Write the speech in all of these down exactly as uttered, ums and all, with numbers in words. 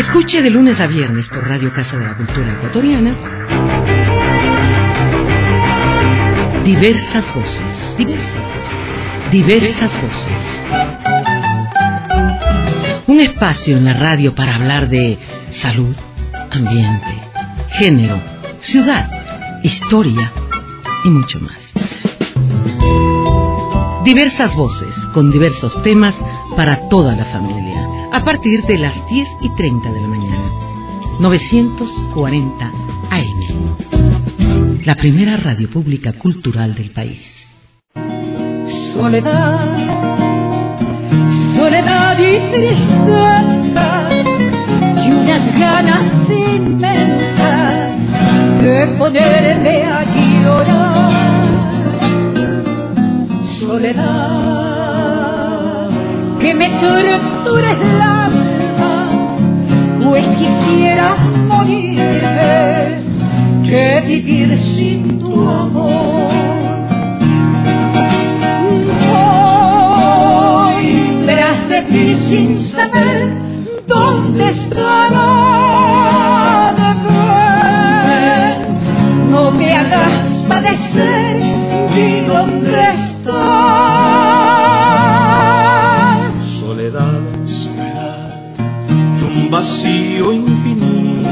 Escuche de lunes a viernes por Radio Casa de la Cultura Ecuatoriana diversas voces, diversas voces, diversas voces. Un espacio en la radio para hablar de salud, ambiente, género, ciudad, historia y mucho más. Diversas voces con diversos temas para toda la familia. A partir de las diez y treinta de la mañana. novecientos cuarenta A M. La primera radio pública cultural del país. Soledad, soledad y tristeza, y unas ganas inmensas de ponerme a llorar. Soledad, que me tortura el alma, pues quisiera morirme que vivir sin tu amor. Voy tras de ti sin saber dónde estará de ver. No me hagas padecer, di dónde estás. Soledad, soledad, y un vacío infinito,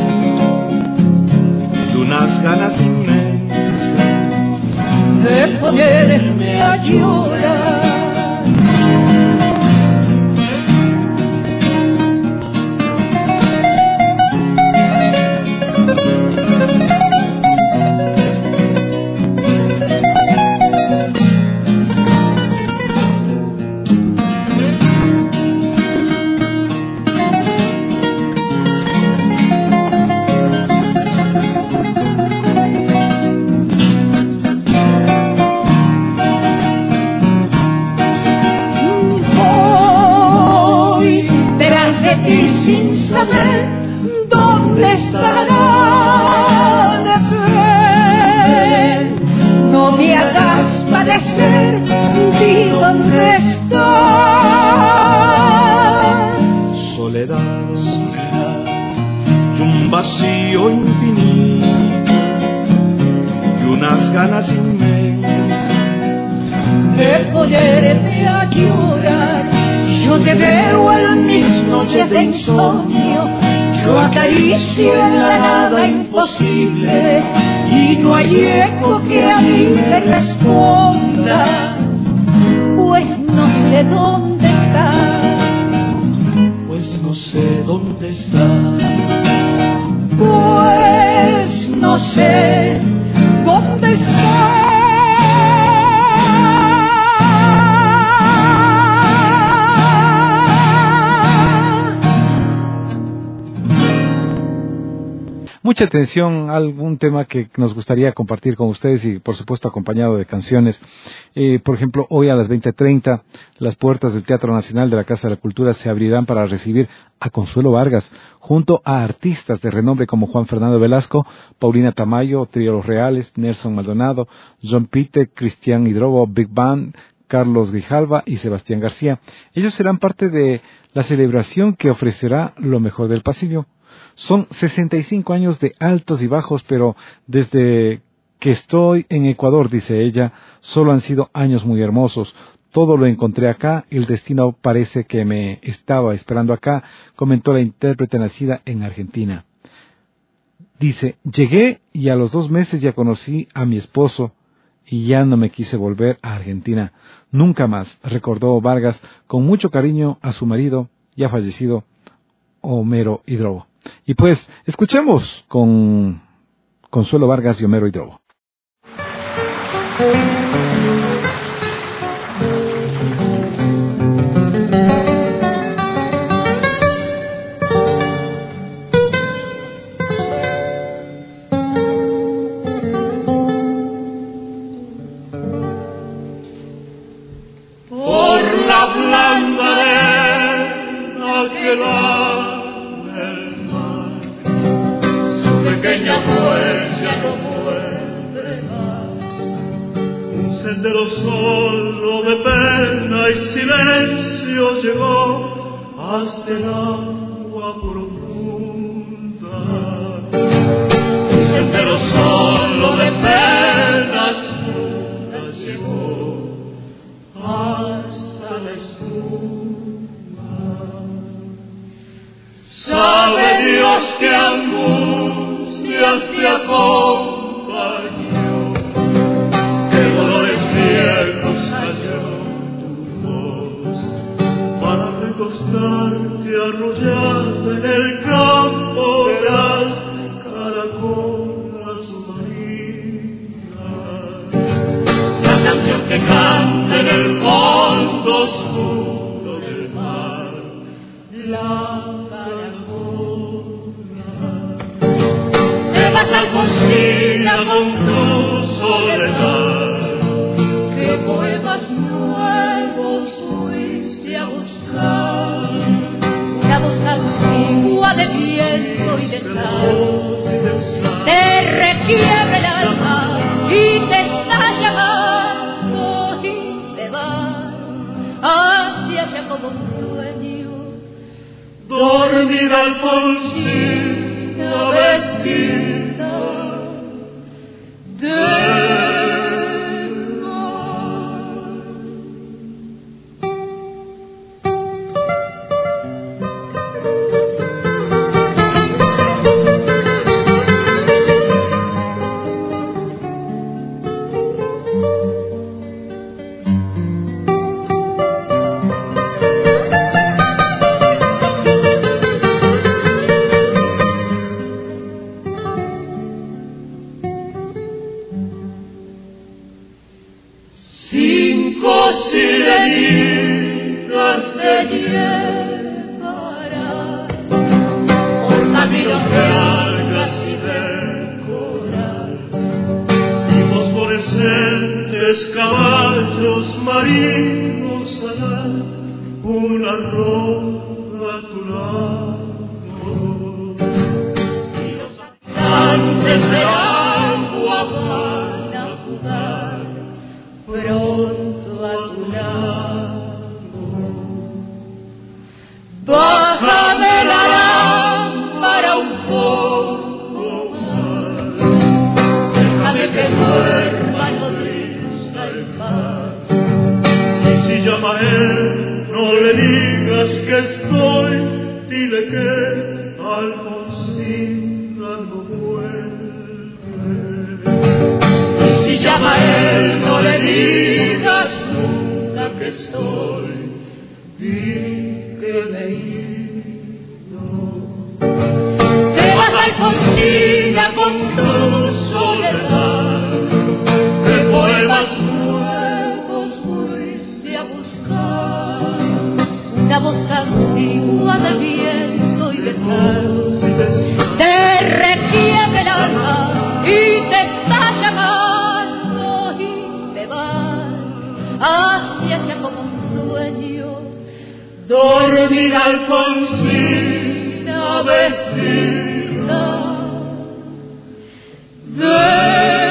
y unas ganas inmensas de ponerme a llorar. ¿Dónde estará de ver? No me hagas padecer, di dónde está. Soledad, soledad, y un vacío infinito, y unas ganas inmensas de ponerme a llorar. Yo te veo en mis noches de insomnio, yo acaricio en la nada imposible, y no hay eco que a mí me responda, pues no sé dónde está, pues no sé dónde está, pues no sé dónde está. Mucha atención a algún tema que nos gustaría compartir con ustedes y por supuesto acompañado de canciones. Eh, por ejemplo, hoy a las veinte treinta las puertas del Teatro Nacional de la Casa de la Cultura se abrirán para recibir a Consuelo Vargas junto a artistas de renombre como Juan Fernando Velasco, Paulina Tamayo, Trío Los Reales, Nelson Maldonado, John Pite, Cristian Hidrobo, Big Band, Carlos Grijalva y Sebastián García. Ellos serán parte de la celebración que ofrecerá lo mejor del pasillo. Son sesenta y cinco años de altos y bajos, pero desde que estoy en Ecuador, dice ella, solo han sido años muy hermosos. Todo lo encontré acá, el destino parece que me estaba esperando acá, comentó la intérprete nacida en Argentina. Dice, llegué y a los dos meses ya conocí a mi esposo y ya no me quise volver a Argentina. Nunca más, recordó Vargas con mucho cariño a su marido, ya fallecido, Homero Hidrobo. Y pues, escuchemos con Consuelo Vargas y Homero Hidrobo. Por la blanda arena que lame el mar, su pequeña huella no muerde más. Un sendero solo de pena y silencio llegó hasta el agua profunda. pero solo de penas mudas llegó hasta la espuma. Sabe Dios que angustias te acompañó, qué dolores viejos halló tu voz para recostarte arrollada en el campo de las caracolas marinas. La canción que canta en el fondo oscuro del mar, la Alfonsina con tu soledad, qué poemas nuevos fuiste a buscar, una voz antigua de viento y de sal, te requiebra el alma y te está llamando y te va hacia allá como un sueño. Dormir Alfonsina vestida de caballos marinos allá, una roca a tu lado, y los habitantes de agua van a jugar pronto a tu lado. Bájame la lámpara un poco más, déjame que duerma los paz. Y si llama a él, no le digas que estoy, dile que Alfonsina no vuelve. Y si llama a él, no le digas nunca que estoy, di que me he ido. Te vas Alfonsina con tu soledad, que poemas una voz antigua de viento y de sal, te requiebra el alma y te está llamando y te vas hacia allá como un sueño. Dormir Alfonsina vestida de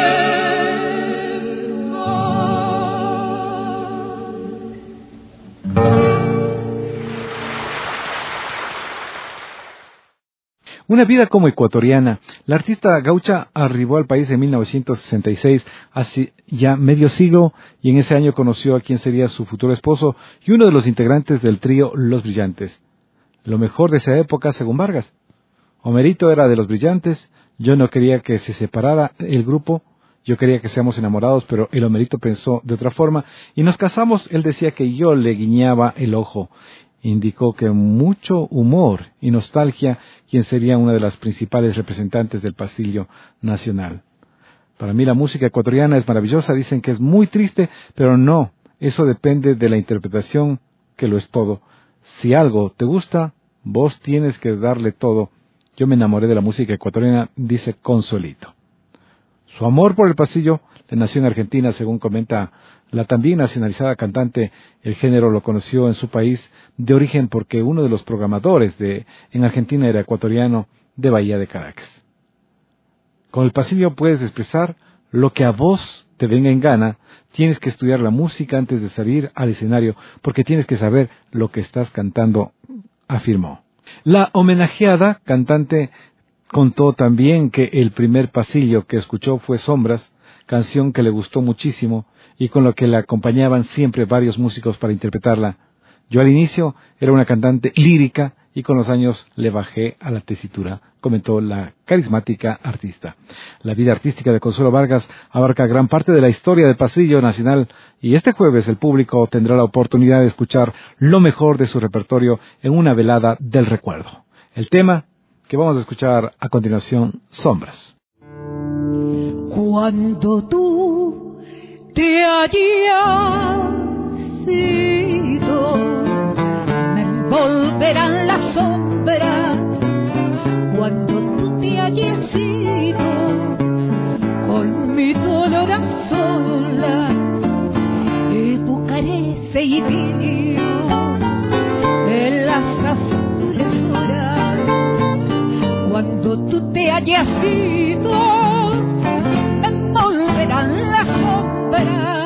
Una vida como ecuatoriana. La artista gaucha arribó al país en mil novecientos sesenta y seis, hace ya medio siglo, y en ese año conoció a quien sería su futuro esposo y uno de los integrantes del trío Los Brillantes. Lo mejor de esa época, según Vargas. Homerito era de Los Brillantes, yo no quería que se separara el grupo, yo quería que seamos enamorados, pero el Homerito pensó de otra forma, y nos casamos. Él decía que yo le guiñaba el ojo. Indicó que mucho humor y nostalgia, quien sería una de las principales representantes del pasillo nacional. Para mí la música ecuatoriana es maravillosa, dicen que es muy triste, pero no, eso depende de la interpretación, que lo es todo. Si algo te gusta, vos tienes que darle todo. Yo me enamoré de la música ecuatoriana, dice Consuelito. Su amor por el pasillo le nació en Argentina, según comenta la también nacionalizada cantante. El género lo conoció en su país de origen porque uno de los programadores de en Argentina era ecuatoriano, de Bahía de Caracas. Con el pasillo puedes expresar lo que a vos te venga en gana. Tienes que estudiar la música antes de salir al escenario porque tienes que saber lo que estás cantando, afirmó. La homenajeada cantante contó también que el primer pasillo que escuchó fue Sombras, canción que le gustó muchísimo y con lo que le acompañaban siempre varios músicos para interpretarla. Yo al inicio era una cantante lírica y con los años le bajé a la tesitura, comentó la carismática artista. La vida artística de Consuelo Vargas abarca gran parte de la historia del Pasillo Nacional y este jueves el público tendrá la oportunidad de escuchar lo mejor de su repertorio en una velada del recuerdo. El tema que vamos a escuchar a continuación, Sombras. Cuando tú te hayas ido, me envolverán las sombras. Cuando tú te hayas ido, con mi dolor a sola, evocaré ese idilio en las azules horas. Cuando tú te hayas ido, me envolverán las sombras.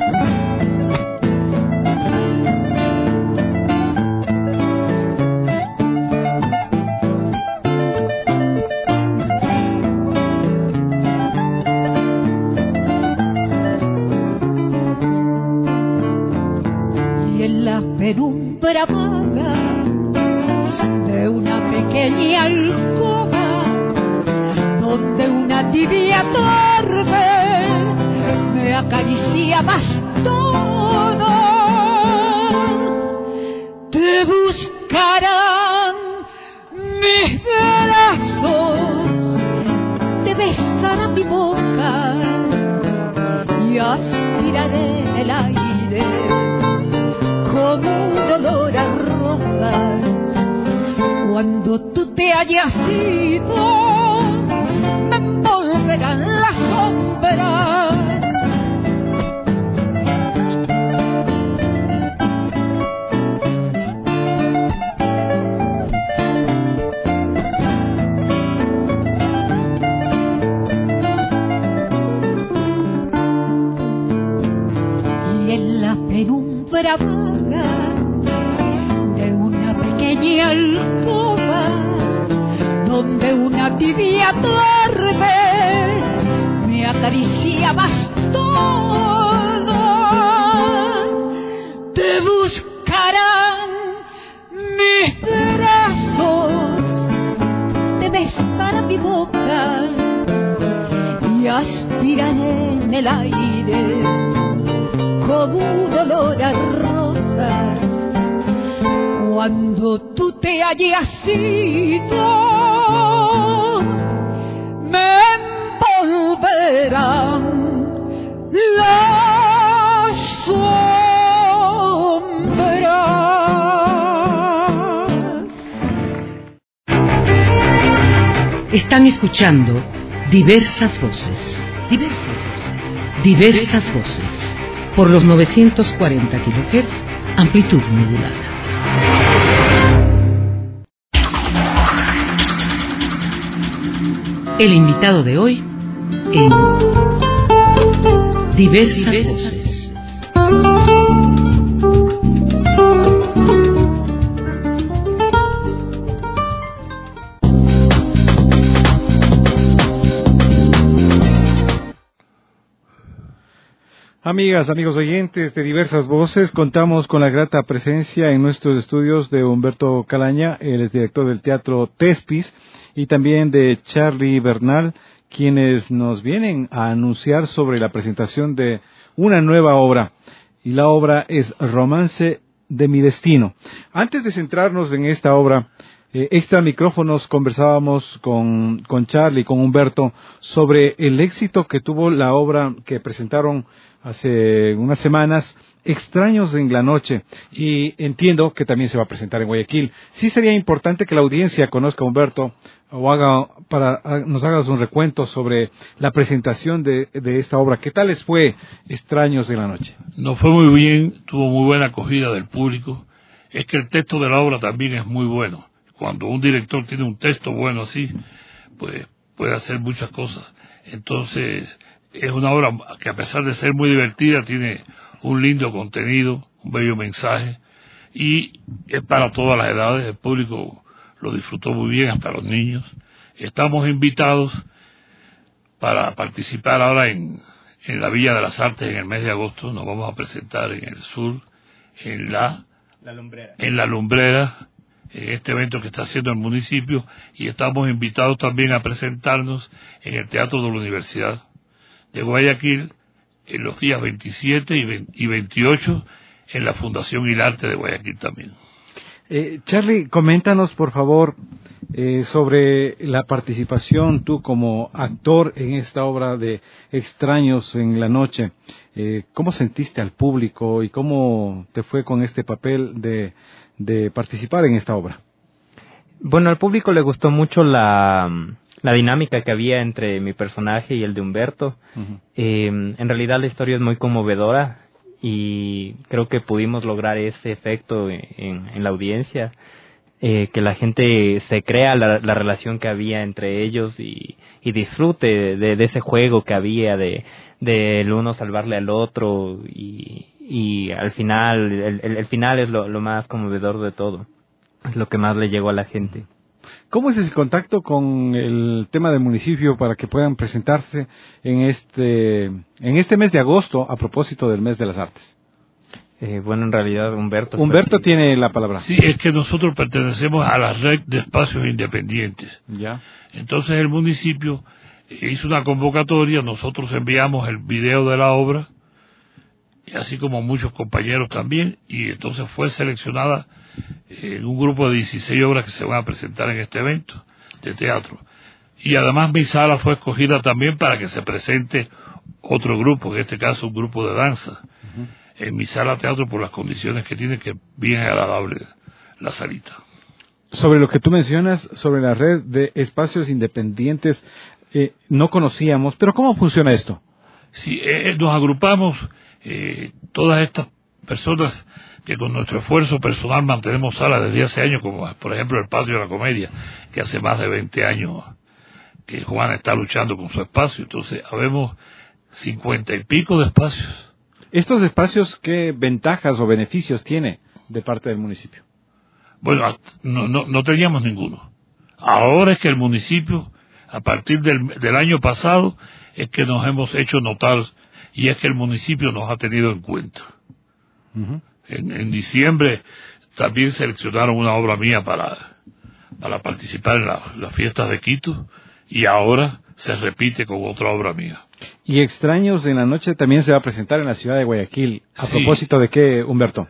Penumbra vaga de una pequeña alcoba, donde una tibia tarde me acaricia bastón, te buscarán mis brazos, te besarán mi boca y aspiraré el aire como un olor a rosas. Cuando tú te hayas ido, me envolverán las sombras. Y en la penumbra de una pequeña alcoba, donde una tibia tarde me acaricia bastón, te buscarán mis brazos, te besarán mi boca y aspiraré en el aire como un olor a rosa. Cuando tú te hayas ido, me envolverán las sombras. Están escuchando diversas voces, diversas voces, diversas voces, por los novecientos cuarenta kilohertz, amplitud modulada. El invitado de hoy en Diversas, diversas Voces. Amigas, amigos oyentes de Diversas Voces, contamos con la grata presencia en nuestros estudios de Humberto Calaña, él es director del Teatro Tespis, y también de Charlie Bernal, quienes nos vienen a anunciar sobre la presentación de una nueva obra, y la obra es Romance de mi Destino. Antes de centrarnos en esta obra, eh, extra micrófonos conversábamos con, con Charlie, con Humberto, sobre el éxito que tuvo la obra que presentaron hace unas semanas, Extraños en la Noche, y entiendo que también se va a presentar en Guayaquil. Sí sería importante que la audiencia conozca a Humberto, o haga, para, nos hagas un recuento sobre la presentación de, de esta obra. ¿Qué tal les fue Extraños en la Noche? Nos fue muy bien, tuvo muy buena acogida del público. Es que el texto de la obra también es muy bueno. Cuando un director tiene un texto bueno así, pues puede hacer muchas cosas. Entonces, es una obra que, a pesar de ser muy divertida, tiene un lindo contenido, un bello mensaje, y es para todas las edades. El público lo disfrutó muy bien, hasta los niños. estamos invitados para participar ahora en, en la Villa de las Artes en el mes de agosto. Nos vamos a presentar en el sur, en la, la lumbrera. en la lumbrera, en este evento que está haciendo el municipio, y estamos invitados también a presentarnos en el Teatro de la Universidad de Guayaquil en los días veintisiete y veintiocho en la Fundación Hilarte de Guayaquil también. Eh, Charly, coméntanos por favor eh, sobre la participación tú como actor en esta obra de Extraños en la Noche. Eh, ¿Cómo sentiste al público y cómo te fue con este papel de, de participar en esta obra? Bueno, al público le gustó mucho la, la dinámica que había entre mi personaje y el de Humberto. Uh-huh. Eh, en realidad la historia es muy conmovedora y creo que pudimos lograr ese efecto en, en la audiencia, eh, que la gente se crea la, la relación que había entre ellos y, y disfrute de, de ese juego que había de, de el uno salvarle al otro y, y al final, el, el, el final es lo, lo más conmovedor de todo, es lo que más le llegó a la gente. ¿Cómo es ese contacto con el tema del municipio para que puedan presentarse en este en este mes de agosto a propósito del mes de las artes? Eh, bueno, en realidad Humberto... Humberto fue... tiene la palabra. Sí, es que nosotros pertenecemos a la red de espacios independientes. Ya. Entonces el municipio hizo una convocatoria, nosotros enviamos el video de la obra, y así como muchos compañeros también, y entonces fue seleccionada en un grupo de dieciséis obras que se van a presentar en este evento de teatro. Y además mi sala fue escogida también para que se presente otro grupo, en este caso un grupo de danza, uh-huh. en mi sala teatro por las condiciones que tiene, que es bien agradable la salita. Sobre lo que tú mencionas, sobre la red de espacios independientes, eh, no conocíamos, pero ¿cómo funciona esto? Sí, eh, nos agrupamos eh, todas estas personas que con nuestro esfuerzo personal mantenemos salas desde hace años, como por ejemplo el Patio de la Comedia, que hace más de veinte años que Juana está luchando con su espacio. Entonces, habemos cincuenta y pico de espacios. ¿Estos espacios qué ventajas o beneficios tiene de parte del municipio? Bueno, no, no, no teníamos ninguno. Ahora es que el municipio, a partir del, del año pasado, es que nos hemos hecho notar, y es que el municipio nos ha tenido en cuenta. Uh-huh. En, en diciembre también seleccionaron una obra mía para, para participar en la, las fiestas de Quito, y ahora se repite con otra obra mía. Y Extraños en la Noche también se va a presentar en la ciudad de Guayaquil. ¿A sí. propósito de qué, Humberto?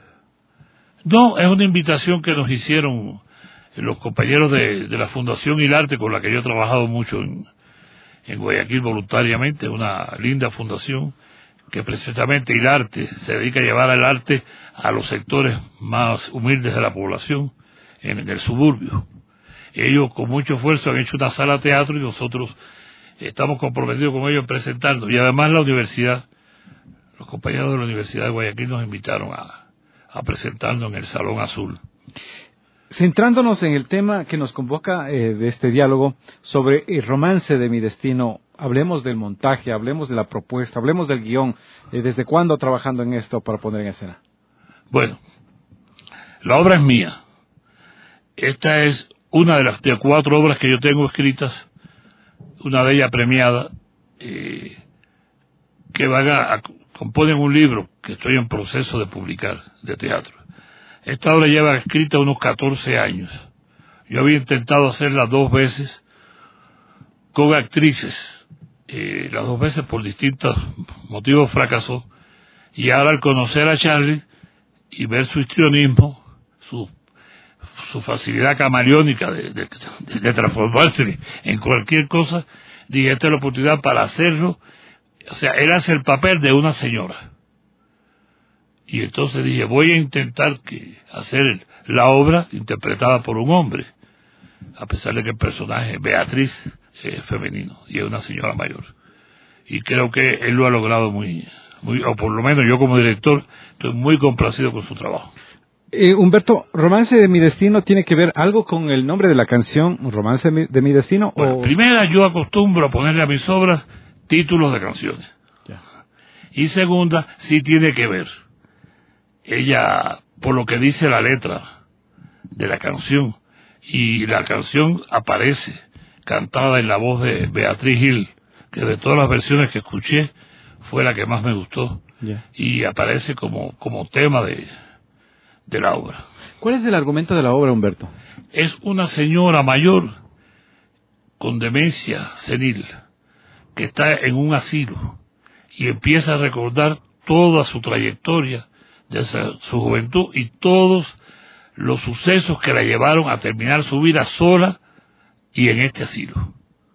No, es una invitación que nos hicieron los compañeros de, de la Fundación Hilarte, con la que yo he trabajado mucho en, en Guayaquil voluntariamente, una linda fundación que precisamente Hilarte se dedica a llevar el arte a los sectores más humildes de la población, en, en el suburbio. Ellos con mucho esfuerzo han hecho una sala de teatro y nosotros estamos comprometidos con ellos en presentarnos. Y además la universidad, los compañeros de la Universidad de Guayaquil nos invitaron a, a presentarnos en el Salón Azul. Centrándonos en el tema que nos convoca eh, de este diálogo sobre el romance de mi destino, hablemos del montaje, hablemos de la propuesta, hablemos del guión. Eh, ¿Desde cuándo trabajando en esto para poner en escena? Bueno, la obra es mía. Esta es una de las de cuatro obras que yo tengo escritas, una de ellas premiada, eh, que van a, a componen un libro que estoy en proceso de publicar, de teatro. Esta obra lleva escrita unos catorce años. Yo había intentado hacerla dos veces con actrices. Eh, las dos veces por distintos motivos fracasó. Y ahora al conocer a Charly y ver su histrionismo, su, su facilidad camaleónica de, de, de transformarse en cualquier cosa, dije, esta es la oportunidad para hacerlo. O sea, él hace el papel de una señora. Y entonces dije, voy a intentar que hacer la obra interpretada por un hombre, a pesar de que el personaje, Beatriz, es femenino y es una señora mayor. Y creo que él lo ha logrado muy, muy, o por lo menos yo como director, estoy muy complacido con su trabajo. Eh, Humberto, ¿Romance de mi destino tiene que ver algo con el nombre de la canción, Romance de mi, de mi destino? Bueno, o... primera, yo acostumbro a ponerle a mis obras títulos de canciones. Ya. Y segunda, sí tiene que ver. Ella, por lo que dice la letra de la canción, y la canción aparece cantada en la voz de Beatriz Gil, que de todas las versiones que escuché fue la que más me gustó, yeah. y aparece como, como tema de, de la obra. ¿Cuál es el argumento de la obra, Humberto? Es una señora mayor con demencia senil que está en un asilo y empieza a recordar toda su trayectoria desde su juventud y todos los sucesos que la llevaron a terminar su vida sola y en este asilo.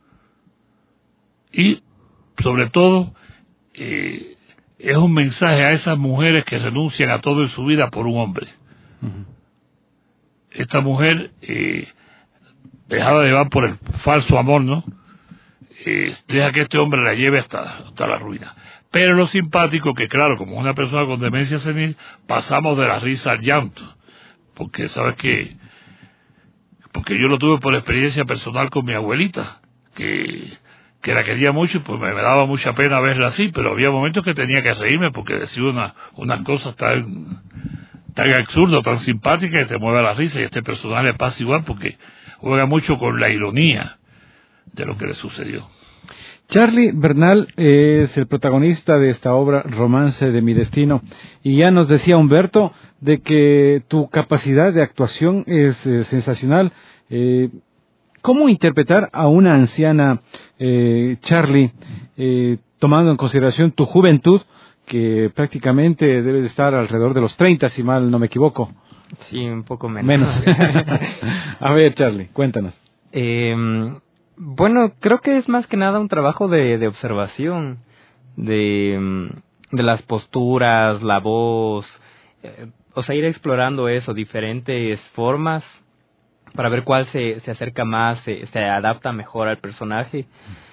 Y sobre todo eh, es un mensaje a esas mujeres que renuncian a todo en su vida por un hombre. Uh-huh. Esta mujer eh, dejada de llevar por el falso amor, ¿no? Eh, deja que este hombre la lleve hasta, hasta la ruina. Pero lo simpático que, claro, como una persona con demencia senil, pasamos de la risa al llanto, porque sabes que, porque yo lo tuve por experiencia personal con mi abuelita, que, que la quería mucho y pues me, me daba mucha pena verla así, pero había momentos que tenía que reírme porque decía una, unas cosas tan, tan absurdas, tan simpáticas que te mueve la risa, y a este personaje le pasa igual porque juega mucho con la ironía de lo que le sucedió. Charly Bernal es el protagonista de esta obra, Romance de mi destino, y ya nos decía Humberto de que tu capacidad de actuación es eh, sensacional. Eh, ¿Cómo interpretar a una anciana, eh, Charly, eh, tomando en consideración tu juventud, que prácticamente debe de estar alrededor de los treinta, si mal no me equivoco? Sí, un poco menos. Menos. A ver, Charly, cuéntanos. Eh... Bueno, creo que es más que nada un trabajo de, de observación, de, de las posturas, la voz, eh, o sea, ir explorando eso, diferentes formas, para ver cuál se, se acerca más, se, se adapta mejor al personaje.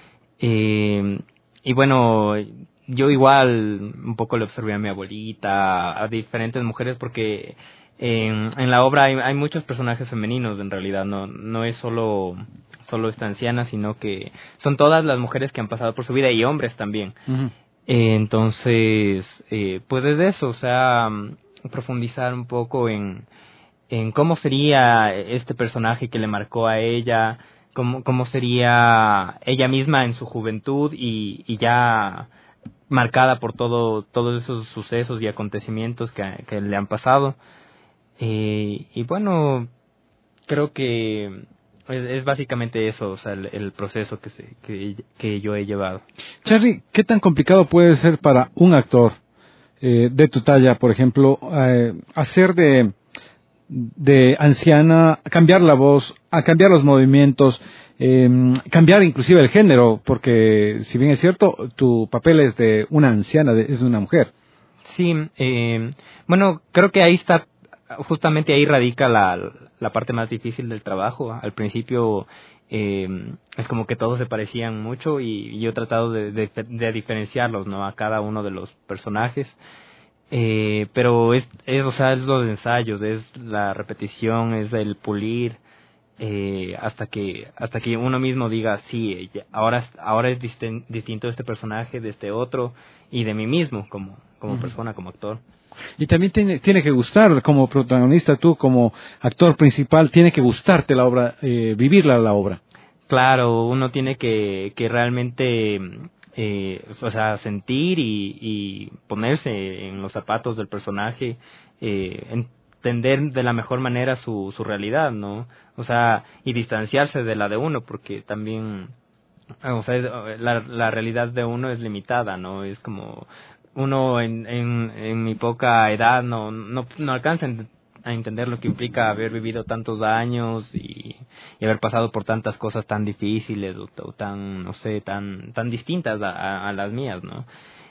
Eh, y bueno, yo igual un poco le observé a mi abuelita, a diferentes mujeres, porque en, en la obra hay, hay muchos personajes femeninos, en realidad, no, no es solo... solo esta anciana, sino que son todas las mujeres que han pasado por su vida y hombres también. Uh-huh. Eh, entonces, eh, pues es eso, o sea, profundizar un poco en, en cómo sería este personaje que le marcó a ella, cómo, cómo sería ella misma en su juventud y, y ya marcada por todo, todos esos sucesos y acontecimientos que, que le han pasado. Eh, y bueno, creo que Es, es básicamente eso, o sea, el, el proceso que, se, que, que yo he llevado. Charly, ¿qué tan complicado puede ser para un actor eh, de tu talla, por ejemplo, eh, hacer de, de anciana, cambiar la voz, a cambiar los movimientos, eh, cambiar inclusive el género? Porque, si bien es cierto, tu papel es de una anciana, de, es de una mujer. Sí, eh, bueno, creo que ahí está, justamente ahí radica la, la parte más difícil del trabajo. Al principio eh, es como que todos se parecían mucho y, y yo he tratado de, de, de diferenciarlos, ¿no?, a cada uno de los personajes. Eh, pero es, es, o sea, es los ensayos, es la repetición, es el pulir, eh, hasta que hasta que uno mismo diga, sí, ahora, ahora es distin, distinto este personaje de este otro y de mí mismo como, como uh-huh. persona, como actor. Y también tiene, tiene que gustar, como protagonista, tú como actor principal, tiene que gustarte la obra, eh, vivirla la obra. Claro, uno tiene que, que realmente, eh, o sea, sentir y, y ponerse en los zapatos del personaje, eh, entender de la mejor manera su, su realidad, ¿no? O sea, y distanciarse de la de uno, porque también, o sea, es, la, la realidad de uno es limitada, ¿no? Es como... uno en, en, en mi poca edad no, no, no alcanza a entender lo que implica haber vivido tantos años y, y haber pasado por tantas cosas tan difíciles o, o tan, no sé, tan, tan distintas a, a las mías, ¿no?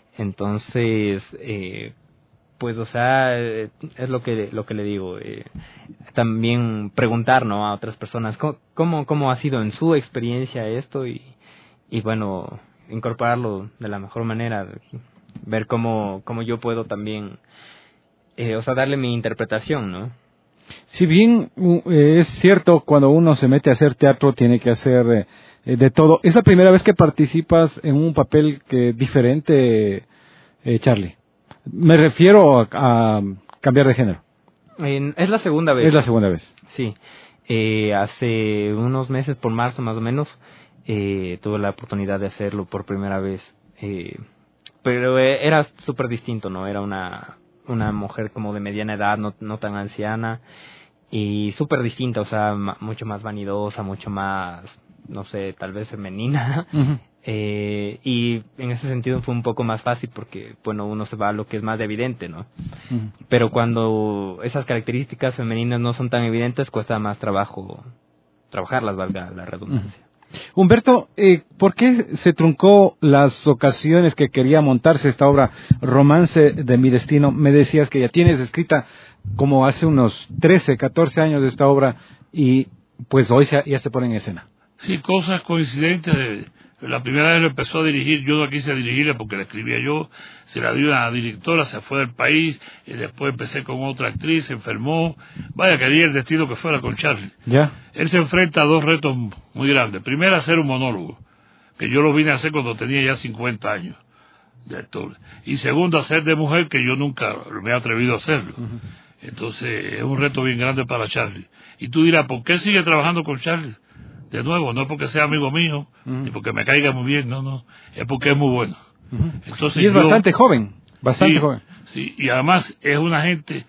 Entonces, eh, pues, o sea, es lo que, lo que le digo. Eh, también preguntar, ¿no?, a otras personas cómo, cómo, cómo ha sido en su experiencia esto y, y bueno, incorporarlo de la mejor manera, ver cómo, cómo yo puedo también, eh, o sea, darle mi interpretación, ¿no? Si bien eh, es cierto, cuando uno se mete a hacer teatro tiene que hacer eh, de todo. ¿Es la primera vez que participas en un papel que diferente, eh, Charly? Me refiero a, a cambiar de género. Eh, es la segunda vez. Es la segunda vez. Sí. Eh, hace unos meses, por marzo más o menos, eh, tuve la oportunidad de hacerlo por primera vez. Eh, pero eh, era súper distinto, ¿no? Era una, una mujer como de mediana edad, no, no tan anciana, y súper distinta, o sea, ma- mucho más vanidosa, mucho más, no sé, tal vez femenina. Uh-huh. Eh, y en ese sentido fue un poco más fácil porque, bueno, uno se va a lo que es más evidente, ¿no? Uh-huh. Pero cuando esas características femeninas no son tan evidentes, cuesta más trabajo trabajarlas, valga la redundancia. Uh-huh. Humberto, eh, ¿por qué se truncó las ocasiones que quería montarse esta obra Romance de mi destino? Me decías que ya tienes escrita como hace unos trece, catorce años esta obra y pues hoy se, ya se pone en escena. Sí, cosas coincidentes de... La primera vez lo empezó a dirigir, yo no quise dirigirla porque la escribía yo, se la dio a la directora, se fue del país, y después empecé con otra actriz, se enfermó, vaya, quería el destino que fuera con Charlie. ¿Ya? Él se enfrenta a dos retos muy grandes. Primero, hacer un monólogo, que yo lo vine a hacer cuando tenía ya cincuenta años de actor. Y segundo, hacer de mujer, que yo nunca me he atrevido a hacerlo. Uh-huh. Entonces, es un reto bien grande para Charlie. Y tú dirás, ¿por qué sigue trabajando con Charlie? De nuevo, no es porque sea amigo mío, uh-huh. ni porque me caiga muy bien, no, no, es porque es muy bueno. Uh-huh. Entonces, y es yo, bastante joven, bastante sí, joven. Sí, y además es una gente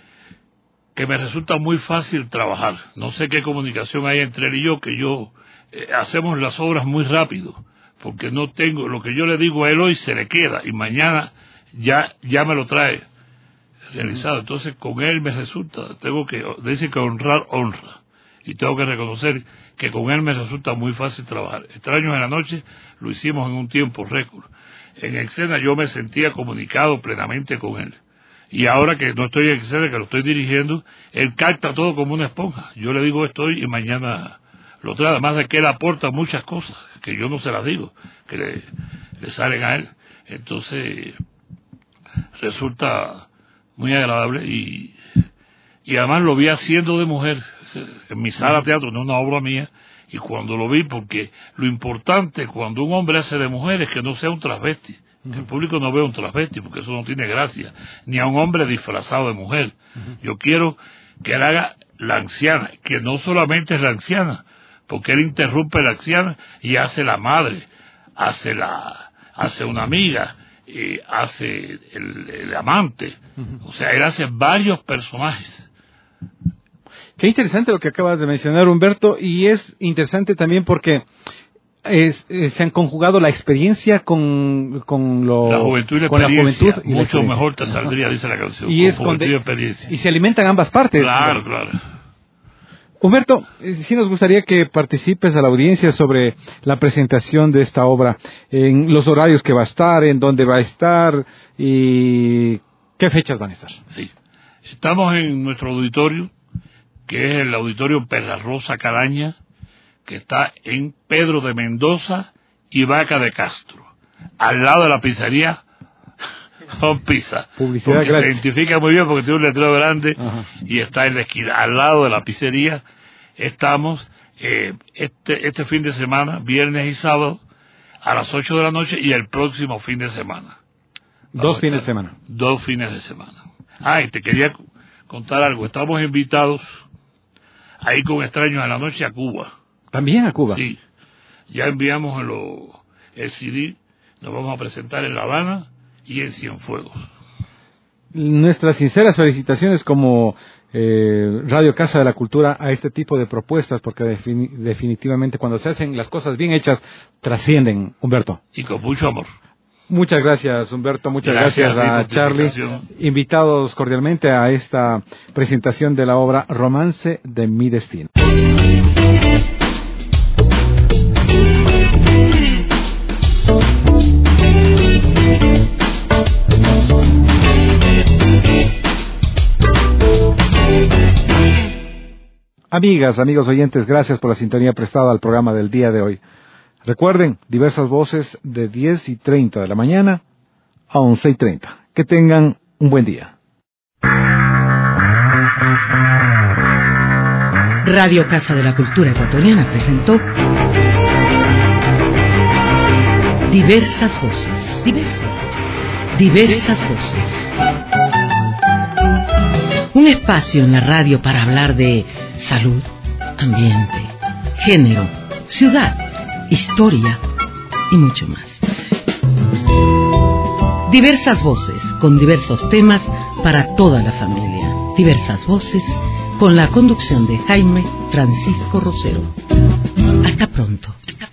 que me resulta muy fácil trabajar. No sé qué comunicación hay entre él y yo, que yo eh, hacemos las obras muy rápido, porque no tengo, lo que yo le digo a él hoy se le queda, y mañana ya, ya me lo trae realizado. Uh-huh. Entonces con él me resulta, tengo que, dice que honrar, honra. Y tengo que reconocer que con él me resulta muy fácil trabajar. Extraños en la noche lo hicimos en un tiempo récord. En escena yo me sentía comunicado plenamente con él. Y ahora que no estoy en escena, que lo estoy dirigiendo, él capta todo como una esponja. Yo le digo esto hoy y mañana lo trae. Además de que él aporta muchas cosas que yo no se las digo, que le, le salen a él. Entonces resulta muy agradable y... Y además lo vi haciendo de mujer, en mi sala de teatro, no una obra mía, y cuando lo vi, porque lo importante cuando un hombre hace de mujer es que no sea un transvesti, uh-huh. que el público no vea un transvesti, porque eso no tiene gracia, ni a un hombre disfrazado de mujer. Uh-huh. Yo quiero que él haga la anciana, que no solamente es la anciana, porque él interrumpe la anciana y hace la madre, hace la, hace una amiga, eh, hace el, el amante, uh-huh. o sea, él hace varios personajes. Qué interesante lo que acabas de mencionar, Humberto, y es interesante también porque es, es, se han conjugado la experiencia con, con, lo, la juventud y la con experiencia. La juventud y mucho la mejor te saldría, dice la canción, y con es juventud con de, y experiencia. Y se alimentan ambas partes. Claro, ¿no? claro. Humberto, sí nos gustaría que participes a la audiencia sobre la presentación de esta obra, en los horarios que va a estar, en dónde va a estar y qué fechas van a estar. Sí, estamos en nuestro auditorio, que es el Auditorio Perla Rosa Caraña, que está en Pedro de Mendoza y Vaca de Castro, al lado de la pizzería Home Pizza. Publicidad porque gratis. Se identifica muy bien porque tiene un letrero grande. Ajá. Y está en la esquina, al lado de la pizzería. Estamos eh, este, este fin de semana, viernes y sábado, a las ocho de la noche y el próximo fin de semana. Dos fines de semana. Dos fines de semana. Ah, y te quería contar algo. Estamos invitados ahí con Extraños en la Noche a Cuba. ¿También a Cuba? Sí. Ya enviamos el, el C D. Nos vamos a presentar en La Habana y en Cienfuegos. Nuestras sinceras felicitaciones como eh, Radio Casa de la Cultura a este tipo de propuestas, porque defini- definitivamente cuando se hacen las cosas bien hechas, trascienden, Humberto. Y con mucho amor. Muchas gracias, Humberto. Muchas gracias, gracias a Charlie. Invitados cordialmente a esta presentación de la obra Romance de mi destino. Amigas, amigos oyentes, gracias por la sintonía prestada al programa del día de hoy. Recuerden, diversas voces de diez y treinta de la mañana a once y treinta. Que tengan un buen día. Radio Casa de la Cultura Ecuatoriana presentó Diversas Voces. Diversas, diversas voces. Un espacio en la radio para hablar de salud, ambiente, género, ciudad, historia y mucho más. Diversas voces con diversos temas para toda la familia. Diversas voces con la conducción de Jaime Francisco Rosero. Hasta pronto.